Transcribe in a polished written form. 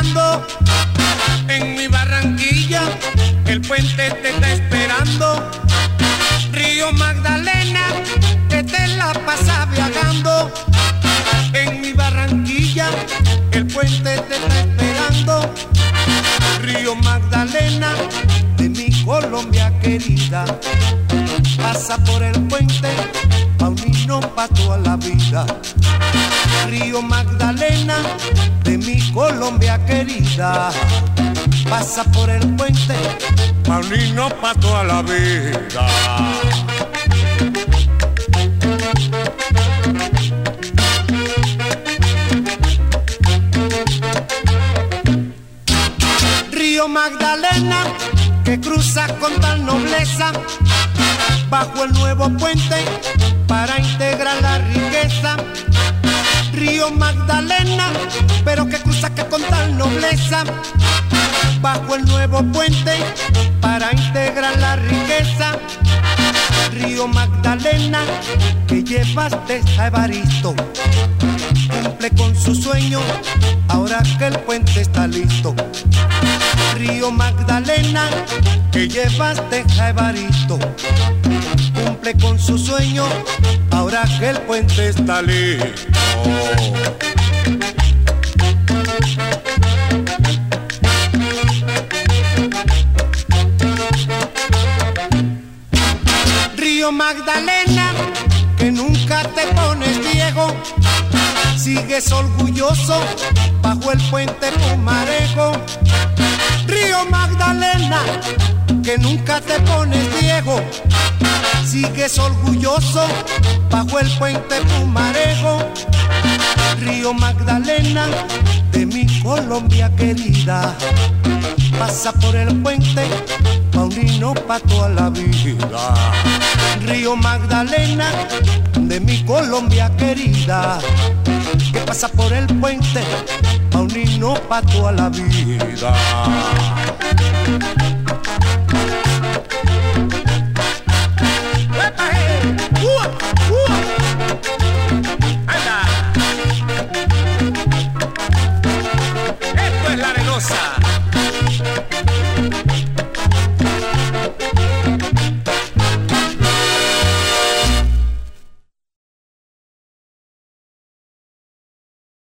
llegando. En mi Barranquilla el puente te está esperando. Río Magdalena, que te la pasa viajando. En mi Barranquilla el puente te está esperando. Río Magdalena, de mi Colombia querida, pasa por el puente, Paulino pa' toda la vida. Río Magdalena, de mi Colombia querida, pasa por el puente, Paulino pa' toda la vida. Río Magdalena, que cruza con tal nobleza, bajo el nuevo puente para integrar la riqueza. Río Magdalena, pero que cruza que con tal nobleza, bajo el nuevo puente para integrar la riqueza. Río Magdalena, que llevaste a Evaristo, cumple con su sueño ahora que el puente está listo. Río Magdalena, que llevaste a Evaristo, cumple con su sueño ahora que el puente está listo. Río Magdalena, que nunca te pones viejo, sigues orgulloso bajo el puente Pumarejo. Río Magdalena, que nunca te pones viejo, sigues orgulloso bajo el puente Pumarejo. Río Magdalena, de mi Colombia querida, pasa por el puente, Paulino pa' toda la vida. Río Magdalena, de mi Colombia querida, que pasa por el puente, Paulino pa' toda la vida.